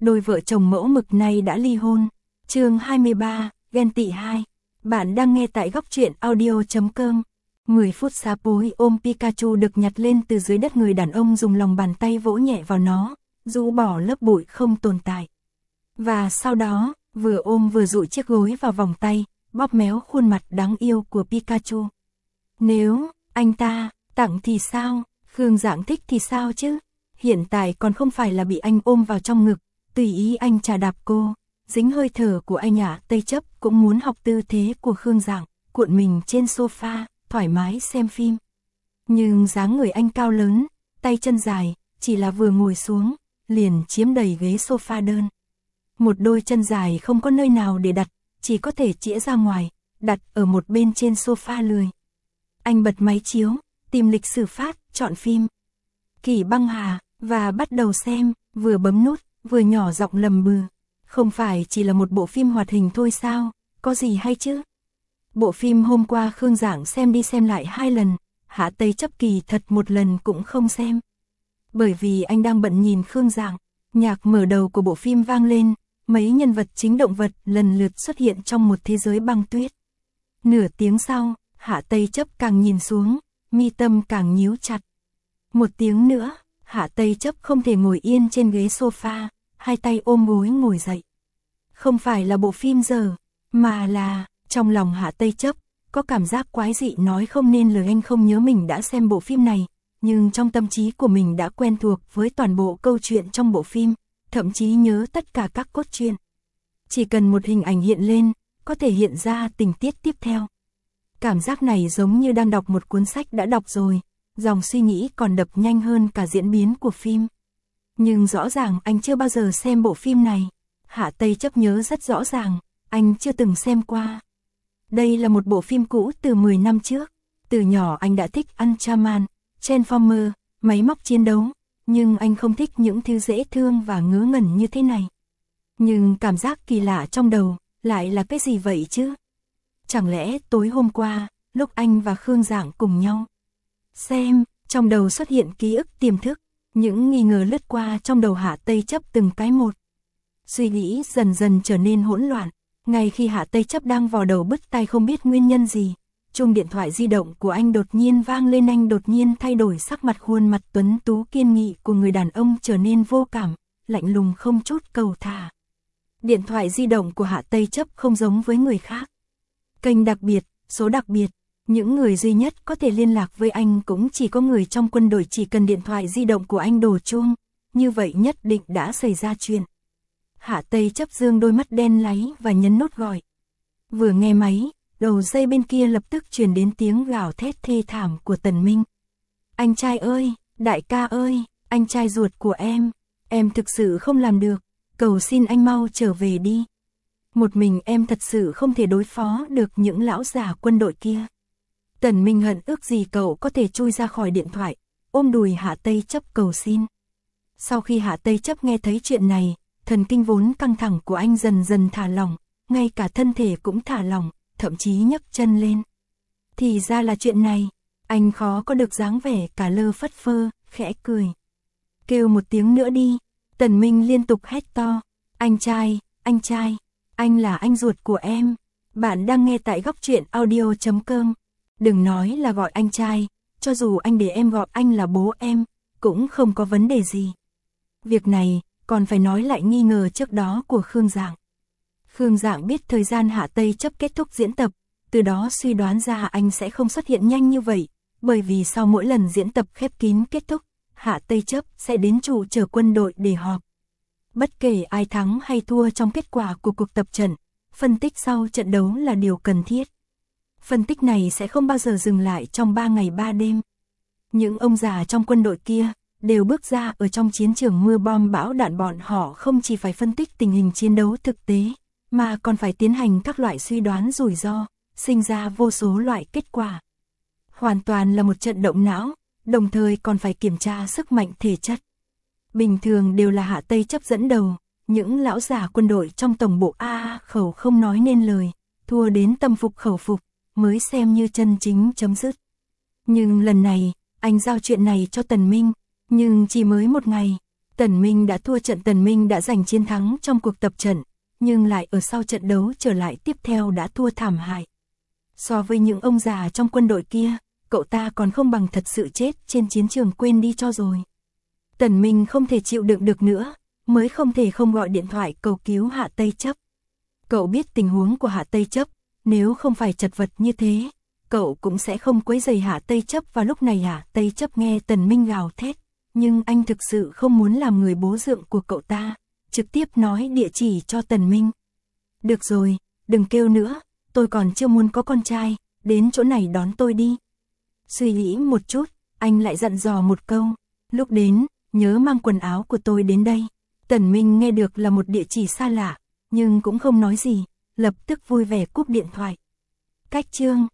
đôi vợ chồng mẫu mực này đã ly hôn. Chương 23, ghen tị 2. Bạn đang nghe tại góc truyện audio.com. 10 phút sau bối ôm Pikachu được nhặt lên từ dưới đất, người đàn ông dùng lòng bàn tay vỗ nhẹ vào nó, rũ bỏ lớp bụi không tồn tại. Và sau đó, vừa ôm vừa dụi chiếc gối vào vòng tay, bóp méo khuôn mặt đáng yêu của Pikachu. Nếu anh ta tặng thì sao? Khương Dạng thích thì sao chứ? Hiện tại còn không phải là bị anh ôm vào trong ngực, tùy ý anh chà đạp cô. Dính hơi thở của anh Tây Chấp cũng muốn học tư thế của Khương Dạng, cuộn mình trên sofa, thoải mái xem phim. Nhưng dáng người anh cao lớn, tay chân dài, chỉ là vừa ngồi xuống, liền chiếm đầy ghế sofa đơn. Một đôi chân dài không có nơi nào để đặt, chỉ có thể chĩa ra ngoài, đặt ở một bên trên sofa lười. Anh bật máy chiếu, tìm lịch sử phát, chọn phim Kỷ Băng Hà, và bắt đầu xem, vừa bấm nút, vừa nhỏ giọng lầm bừ. Không phải chỉ là một bộ phim hoạt hình thôi sao, có gì hay chứ? Bộ phim hôm qua Khương Dạng xem đi xem lại 2 lần, Hạ Tây Chấp kỳ thật một lần cũng không xem. Bởi vì anh đang bận nhìn Khương Dạng, nhạc mở đầu của bộ phim vang lên, mấy nhân vật chính động vật lần lượt xuất hiện trong một thế giới băng tuyết. Nửa tiếng sau, Hạ Tây Chấp càng nhìn xuống, mi tâm càng nhíu chặt. Một tiếng nữa, Hạ Tây Chấp không thể ngồi yên trên ghế sofa, hai tay ôm gối ngồi dậy. Không phải là bộ phim dở, mà là, trong lòng Hạ Tây Chấp, có cảm giác quái dị nói không nên lời. Anh không nhớ mình đã xem bộ phim này, nhưng trong tâm trí của mình đã quen thuộc với toàn bộ câu chuyện trong bộ phim, thậm chí nhớ tất cả các cốt truyện. Chỉ cần một hình ảnh hiện lên, có thể hiện ra tình tiết tiếp theo. Cảm giác này giống như đang đọc một cuốn sách đã đọc rồi, dòng suy nghĩ còn đập nhanh hơn cả diễn biến của phim. Nhưng rõ ràng anh chưa bao giờ xem bộ phim này. Hạ Tây Chấp nhớ rất rõ ràng, anh chưa từng xem qua. Đây là một bộ phim cũ từ 10 năm trước. Từ nhỏ anh đã thích Ultraman, Transformer, máy móc chiến đấu, nhưng anh không thích những thứ dễ thương và ngớ ngẩn như thế này. Nhưng cảm giác kỳ lạ trong đầu, lại là cái gì vậy chứ? Chẳng lẽ tối hôm qua, lúc anh và Khương Dạng cùng nhau xem, trong đầu xuất hiện ký ức tiềm thức, những nghi ngờ lướt qua trong đầu Hạ Tây Chấp từng cái một. Suy nghĩ dần dần trở nên hỗn loạn, ngay khi Hạ Tây Chấp đang vò đầu bứt tai không biết nguyên nhân gì, chuông điện thoại di động của anh đột nhiên vang lên. Anh đột nhiên thay đổi sắc mặt, khuôn mặt tuấn tú kiên nghị của người đàn ông trở nên vô cảm, lạnh lùng không chút cầu thả. Điện thoại di động của Hạ Tây Chấp không giống với người khác. Kênh đặc biệt, số đặc biệt, những người duy nhất có thể liên lạc với anh cũng chỉ có người trong quân đội. Chỉ cần điện thoại di động của anh đổ chuông, như vậy nhất định đã xảy ra chuyện. Hạ Tây Chấp dương đôi mắt đen láy và nhấn nút gọi. Vừa nghe máy, đầu dây bên kia lập tức truyền đến tiếng gào thét thê thảm của Tần Minh. Anh trai ơi, đại ca ơi, anh trai ruột của em thực sự không làm được, cầu xin anh mau trở về đi. Một mình em thật sự không thể đối phó được những lão già quân đội kia. Tần Minh hận ước gì cậu có thể chui ra khỏi điện thoại, ôm đùi Hạ Tây Chấp cầu xin. Sau khi Hạ Tây Chấp nghe thấy chuyện này, thần kinh vốn căng thẳng của anh dần dần thả lỏng, ngay cả thân thể cũng thả lỏng, thậm chí nhấc chân lên. Thì ra là chuyện này, anh khó có được dáng vẻ cả lơ phất phơ, khẽ cười. Kêu một tiếng nữa đi, Tần Minh liên tục hét to, anh trai, anh là anh ruột của em. Bạn đang nghe tại góc truyện audio.com. Đừng nói là gọi anh trai, cho dù anh để em gọi anh là bố em, cũng không có vấn đề gì. Việc này, còn phải nói lại nghi ngờ trước đó của Khương Dạng. Khương Dạng biết thời gian Hạ Tây Chấp kết thúc diễn tập, từ đó suy đoán ra anh sẽ không xuất hiện nhanh như vậy, bởi vì sau mỗi lần diễn tập khép kín kết thúc, Hạ Tây Chấp sẽ đến trụ sở quân đội để họp. Bất kể ai thắng hay thua trong kết quả của cuộc tập trận, phân tích sau trận đấu là điều cần thiết. Phân tích này sẽ không bao giờ dừng lại trong 3 ngày 3 đêm. Những ông già trong quân đội kia đều bước ra ở trong chiến trường mưa bom bão đạn. Bọn họ không chỉ phải phân tích tình hình chiến đấu thực tế, mà còn phải tiến hành các loại suy đoán rủi ro, sinh ra vô số loại kết quả. Hoàn toàn là một trận động não, đồng thời còn phải kiểm tra sức mạnh thể chất. Bình thường đều là Hạ Tây Chấp dẫn đầu, những lão già quân đội trong tổng bộ khẩu không nói nên lời, thua đến tâm phục khẩu phục, mới xem như chân chính chấm dứt. Nhưng lần này, anh giao chuyện này cho Tần Minh, nhưng chỉ mới một ngày, Tần Minh đã thua trận. Tần Minh đã giành chiến thắng trong cuộc tập trận, nhưng lại ở sau trận đấu trở lại tiếp theo đã thua thảm hại. So với những ông già trong quân đội kia, cậu ta còn không bằng thật sự chết trên chiến trường, quên đi cho rồi. Tần Minh không thể chịu đựng được nữa, mới không thể không gọi điện thoại cầu cứu Hạ Tây Chấp. Cậu biết tình huống của Hạ Tây Chấp, nếu không phải chật vật như thế, cậu cũng sẽ không quấy rầy Hạ Tây Chấp. Và lúc này Hạ Tây Chấp nghe Tần Minh gào thét, nhưng anh thực sự không muốn làm người bố dượng của cậu ta, trực tiếp nói địa chỉ cho Tần Minh. Được rồi, đừng kêu nữa, tôi còn chưa muốn có con trai, đến chỗ này đón tôi đi. Suy nghĩ một chút, anh lại dặn dò một câu, lúc đến, nhớ mang quần áo của tôi đến đây. Tần Minh nghe được là một địa chỉ xa lạ, nhưng cũng không nói gì, lập tức vui vẻ cúp điện thoại. Cách chương